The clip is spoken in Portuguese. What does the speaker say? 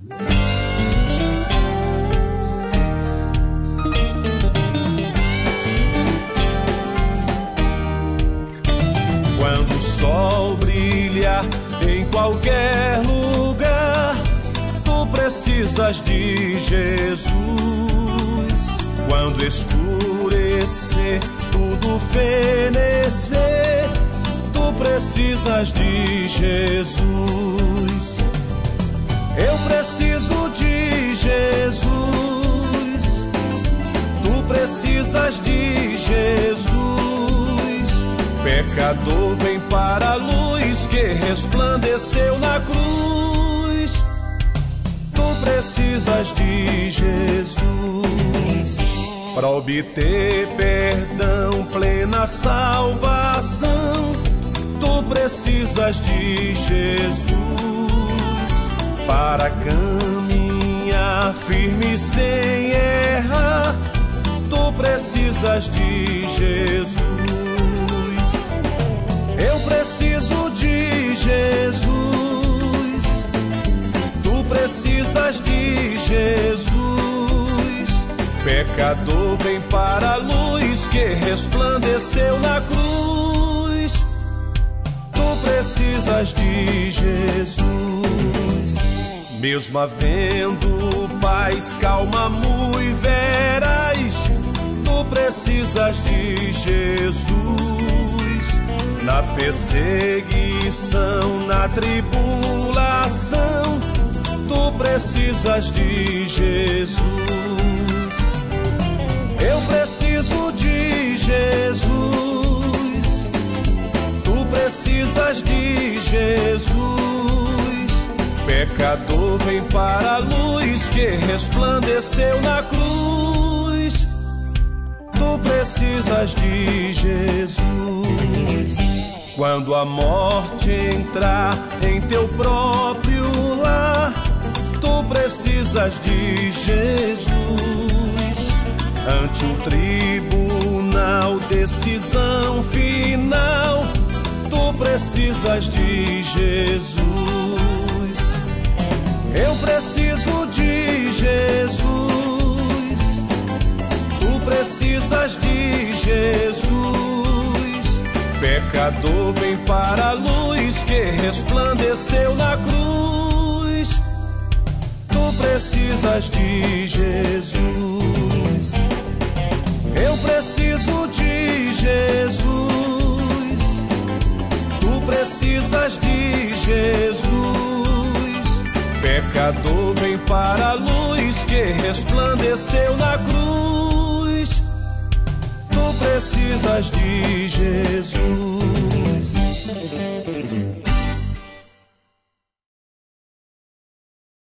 Quando o sol brilha em qualquer lugar, tu precisas de Jesus. Quando escurecer, tudo fenecer, tu precisas de Jesus. Eu preciso de Jesus. Tu precisas de Jesus. Pecador, vem para a luz que resplandeceu na cruz. Tu precisas de Jesus. Para obter perdão, plena salvação, tu precisas de Jesus. Para caminhar firme sem errar, tu precisas de Jesus. Eu preciso de Jesus. Tu precisas de Jesus. Pecador, vem para a luz que resplandeceu na cruz. Tu precisas de Jesus. Mesmo havendo paz, calma, muito veraz, tu precisas de Jesus. Na perseguição, na tribulação, tu precisas de Jesus. Eu preciso de Jesus. Tu precisas de Jesus. Pecador, vem para a luz que resplandeceu na cruz. Tu precisas de Jesus. Quando a morte entrar em teu próprio lar, tu precisas de Jesus. Ante o tribunal, decisão final, tu precisas de Jesus. Eu preciso de Jesus. Tu precisas de Jesus. Pecador, vem para a luz que resplandeceu na cruz. Tu precisas de Jesus. Eu preciso de Jesus. Tu precisas de Jesus. Pecador, vem para a luz que resplandeceu na cruz. Tu precisas de Jesus.